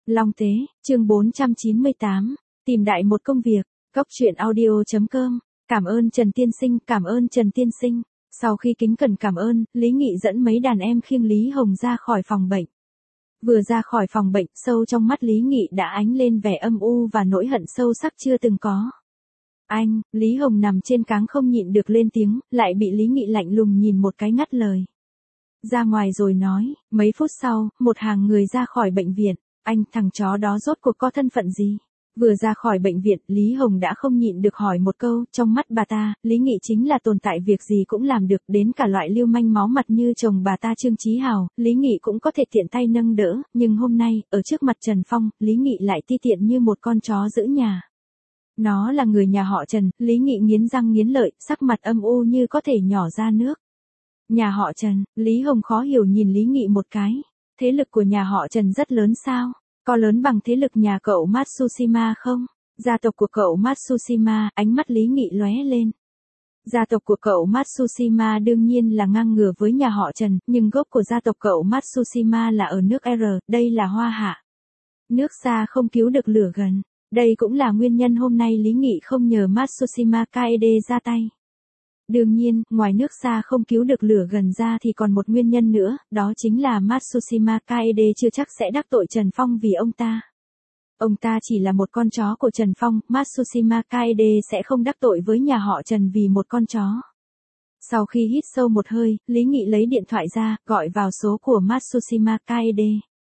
Long Tế, chương 498, tìm đại một công việc, góc truyện audio.com, cảm ơn Trần Tiên Sinh, cảm ơn Trần Tiên Sinh. Sau khi kính cẩn cảm ơn, Lý Nghị dẫn mấy đàn em khiêng Lý Hồng ra khỏi phòng bệnh. Vừa ra khỏi phòng bệnh, sâu trong mắt Lý Nghị đã ánh lên vẻ âm u và nỗi hận sâu sắc chưa từng có. Anh, Lý Hồng nằm trên cáng không nhịn được lên tiếng, lại bị Lý Nghị lạnh lùng nhìn một cái ngắt lời. Ra ngoài rồi nói, mấy phút sau, một hàng người ra khỏi bệnh viện. Anh, thằng chó đó rốt cuộc có thân phận gì? Vừa ra khỏi bệnh viện, Lý Hồng đã không nhịn được hỏi một câu, trong mắt bà ta, Lý Nghị chính là tồn tại việc gì cũng làm được, đến cả loại lưu manh máu mặt như chồng bà ta Trương Chí Hào, Lý Nghị cũng có thể tiện tay nâng đỡ, nhưng hôm nay, ở trước mặt Trần Phong, Lý Nghị lại ti tiện như một con chó giữ nhà. Nó là người nhà họ Trần, Lý Nghị nghiến răng nghiến lợi, sắc mặt âm u như có thể nhỏ ra nước. Nhà họ Trần, Lý Hồng khó hiểu nhìn Lý Nghị một cái. Thế lực của nhà họ Trần rất lớn sao? Có lớn bằng thế lực nhà cậu Matsushima không? Gia tộc của cậu Matsushima, ánh mắt Lý Nghị lóe lên. Gia tộc của cậu Matsushima đương nhiên là ngang ngửa với nhà họ Trần, nhưng gốc của gia tộc cậu Matsushima là ở nước R, đây là Hoa Hạ. Nước xa không cứu được lửa gần. Đây cũng là nguyên nhân hôm nay Lý Nghị không nhờ Matsushima Kaede ra tay. Đương nhiên, ngoài nước xa không cứu được lửa gần ra thì còn một nguyên nhân nữa, đó chính là Matsushima Kaede chưa chắc sẽ đắc tội Trần Phong vì ông ta. Ông ta chỉ là một con chó của Trần Phong, Matsushima Kaede sẽ không đắc tội với nhà họ Trần vì một con chó. Sau khi hít sâu một hơi, Lý Nghị lấy điện thoại ra, gọi vào số của Matsushima Kaede.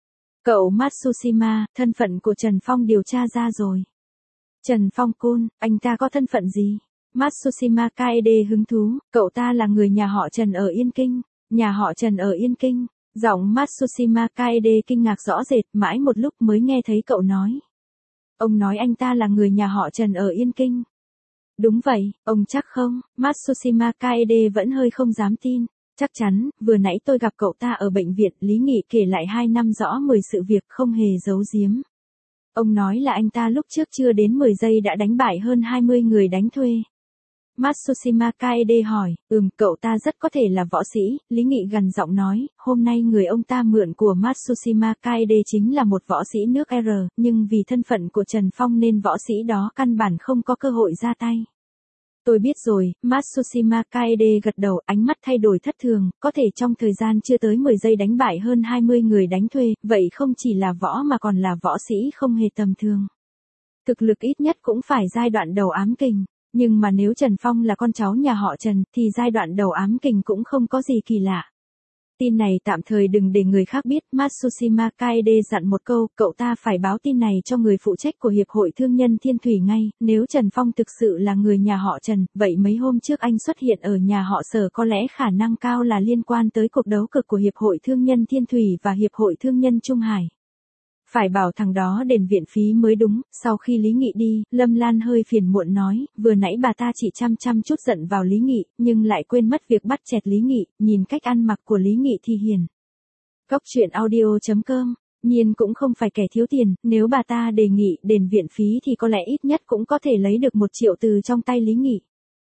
Cậu Matsushima, thân phận của Trần Phong điều tra ra rồi. Trần Phong Côn, anh ta có thân phận gì? Matsushima Kaede hứng thú, cậu ta là người nhà họ Trần ở Yên Kinh. Nhà họ Trần ở Yên Kinh. Giọng Matsushima Kaede kinh ngạc rõ rệt, mãi một lúc mới nghe thấy cậu nói. Ông nói anh ta là người nhà họ Trần ở Yên Kinh. Đúng vậy, ông chắc không? Matsushima Kaede vẫn hơi không dám tin. Chắc chắn, vừa nãy tôi gặp cậu ta ở bệnh viện, Lý Nghị kể lại 2 năm rõ 10 sự việc không hề giấu giếm. Ông nói là anh ta lúc trước chưa đến 10 giây đã đánh bại hơn 20 người đánh thuê. Matsushima Kaede hỏi, cậu ta rất có thể là võ sĩ, Lý Nghị gằn giọng nói, hôm nay người ông ta mượn của Matsushima Kaede chính là một võ sĩ nước R, nhưng vì thân phận của Trần Phong nên võ sĩ đó căn bản không có cơ hội ra tay. Tôi biết rồi, Matsushima Kaede gật đầu, ánh mắt thay đổi thất thường, có thể trong thời gian chưa tới 10 giây đánh bại hơn 20 người đánh thuê, vậy không chỉ là võ mà còn là võ sĩ không hề tầm thường. Thực lực ít nhất cũng phải giai đoạn đầu ám kình, nhưng mà nếu Trần Phong là con cháu nhà họ Trần, thì giai đoạn đầu ám kình cũng không có gì kỳ lạ. Tin này tạm thời đừng để người khác biết, Matsushima Kaede dặn một câu, cậu ta phải báo tin này cho người phụ trách của Hiệp hội Thương nhân Thiên Thủy ngay, nếu Trần Phong thực sự là người nhà họ Trần, vậy mấy hôm trước anh xuất hiện ở nhà họ Sở có lẽ khả năng cao là liên quan tới cuộc đấu cực của Hiệp hội Thương nhân Thiên Thủy và Hiệp hội Thương nhân Trung Hải. Phải bảo thằng đó đền viện phí mới đúng. Sau khi Lý Nghị đi, Lâm Lan hơi phiền muộn nói, vừa nãy bà ta chỉ chăm chút giận vào Lý Nghị, nhưng lại quên mất việc bắt chẹt Lý Nghị, nhìn cách ăn mặc của Lý Nghị thì hiền. Góc truyện audio.com, nhiên cũng không phải kẻ thiếu tiền, nếu bà ta đề nghị đền viện phí thì có lẽ ít nhất cũng có thể lấy được 1 triệu từ trong tay Lý Nghị.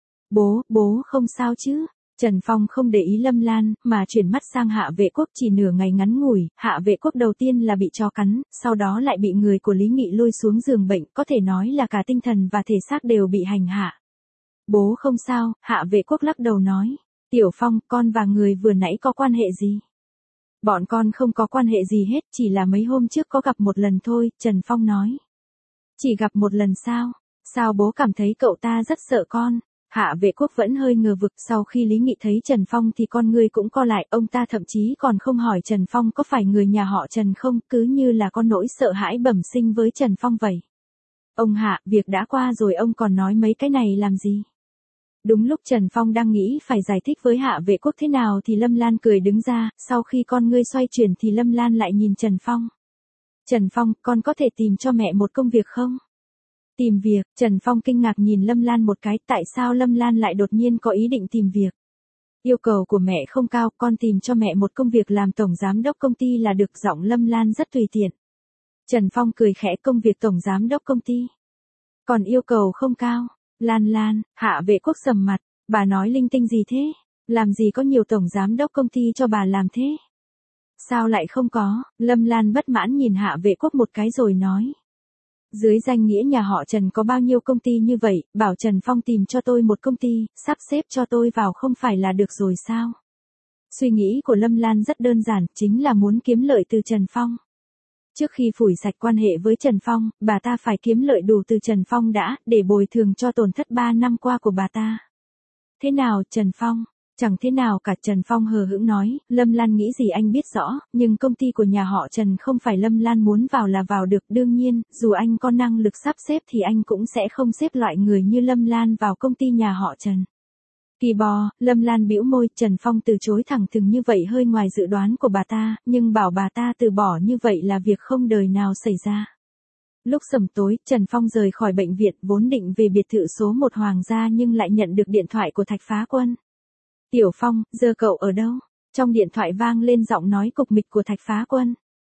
Bố không sao chứ? Trần Phong không để ý Lâm Lan, mà chuyển mắt sang Hạ Vệ Quốc chỉ nửa ngày ngắn ngủi, Hạ Vệ Quốc đầu tiên là bị chó cắn, sau đó lại bị người của Lý Nghị lôi xuống giường bệnh, có thể nói là cả tinh thần và thể xác đều bị hành hạ. Bố không sao, Hạ Vệ Quốc lắc đầu nói. Tiểu Phong, con và người vừa nãy có quan hệ gì? Bọn con không có quan hệ gì hết, chỉ là mấy hôm trước có gặp một lần thôi, Trần Phong nói. Chỉ gặp một lần sao? Sao bố cảm thấy cậu ta rất sợ con? Hạ Vệ Quốc vẫn hơi ngờ vực, sau khi Lý Nghị thấy Trần Phong thì con người cũng co lại, ông ta thậm chí còn không hỏi Trần Phong có phải người nhà họ Trần không, cứ như là con nỗi sợ hãi bẩm sinh với Trần Phong vậy. Ông Hạ, việc đã qua rồi ông còn nói mấy cái này làm gì? Đúng lúc Trần Phong đang nghĩ phải giải thích với Hạ Vệ Quốc thế nào thì Lâm Lan cười đứng ra, sau khi con ngươi xoay chuyển thì Lâm Lan lại nhìn Trần Phong. Trần Phong, con có thể tìm cho mẹ một công việc không? Tìm việc, Trần Phong kinh ngạc nhìn Lâm Lan một cái, tại sao Lâm Lan lại đột nhiên có ý định tìm việc? Yêu cầu của mẹ không cao, con tìm cho mẹ một công việc làm tổng giám đốc công ty là được, giọng Lâm Lan rất tùy tiện. Trần Phong cười khẽ, công việc tổng giám đốc công ty. Còn yêu cầu không cao, Lan, Hạ Vệ Quốc sầm mặt, bà nói linh tinh gì thế? Làm gì có nhiều tổng giám đốc công ty cho bà làm thế? Sao lại không có, Lâm Lan bất mãn nhìn Hạ Vệ Quốc một cái rồi nói. Dưới danh nghĩa nhà họ Trần có bao nhiêu công ty như vậy, bảo Trần Phong tìm cho tôi một công ty, sắp xếp cho tôi vào không phải là được rồi sao? Suy nghĩ của Lâm Lan rất đơn giản, chính là muốn kiếm lợi từ Trần Phong. Trước khi phủi sạch quan hệ với Trần Phong, bà ta phải kiếm lợi đủ từ Trần Phong đã, để bồi thường cho tổn thất 3 năm qua của bà ta. Thế nào, Trần Phong? Chẳng thế nào cả, Trần Phong hờ hững nói, Lâm Lan nghĩ gì anh biết rõ, nhưng công ty của nhà họ Trần không phải Lâm Lan muốn vào là vào được, đương nhiên, dù anh có năng lực sắp xếp thì anh cũng sẽ không xếp loại người như Lâm Lan vào công ty nhà họ Trần. Kỳ bò, Lâm Lan bĩu môi, Trần Phong từ chối thẳng thừng như vậy hơi ngoài dự đoán của bà ta, nhưng bảo bà ta từ bỏ như vậy là việc không đời nào xảy ra. Lúc sẩm tối, Trần Phong rời khỏi bệnh viện, vốn định về biệt thự số 1 Hoàng gia nhưng lại nhận được điện thoại của Thạch Phá Quân. Tiểu Phong, giờ cậu ở đâu? Trong điện thoại vang lên giọng nói cục mịch của Thạch Phá Quân.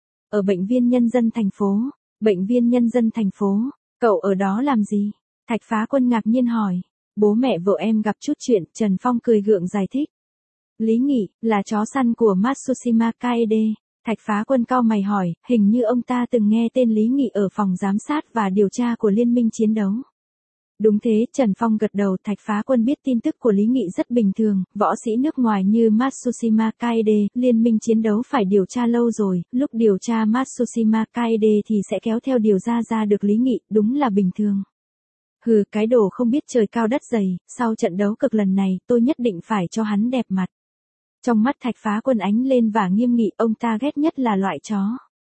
Ở bệnh viện nhân dân thành phố. Bệnh viện nhân dân thành phố, cậu ở đó làm gì? Thạch Phá Quân ngạc nhiên hỏi. Bố mẹ vợ em gặp chút chuyện, Trần Phong cười gượng giải thích. Lý Nghị, là chó săn của Matsushima Kaede. Thạch Phá Quân cau mày hỏi, hình như ông ta từng nghe tên Lý Nghị ở phòng giám sát và điều tra của Liên minh chiến đấu. Đúng thế, Trần Phong gật đầu, Thạch Phá Quân biết tin tức của Lý Nghị rất bình thường, võ sĩ nước ngoài như Matsushima Kaede, Liên minh chiến đấu phải điều tra lâu rồi, lúc điều tra Matsushima Kaede thì sẽ kéo theo điều ra được Lý Nghị, đúng là bình thường. Hừ, cái đồ không biết trời cao đất dày, sau trận đấu cực lần này, tôi nhất định phải cho hắn đẹp mặt. Trong mắt Thạch Phá Quân ánh lên và nghiêm nghị, ông ta ghét nhất là loại chó.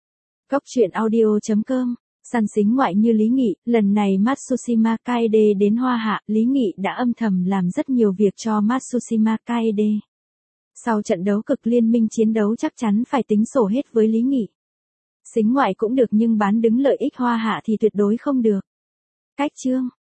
Góc truyện audio.com, săn xính ngoại như Lý Nghị, lần này Matsushima Kaede đến Hoa Hạ, Lý Nghị đã âm thầm làm rất nhiều việc cho Matsushima Kaede. Sau trận đấu cực Liên minh chiến đấu chắc chắn phải tính sổ hết với Lý Nghị. Xính ngoại cũng được nhưng bán đứng lợi ích Hoa Hạ thì tuyệt đối không được. Cách chương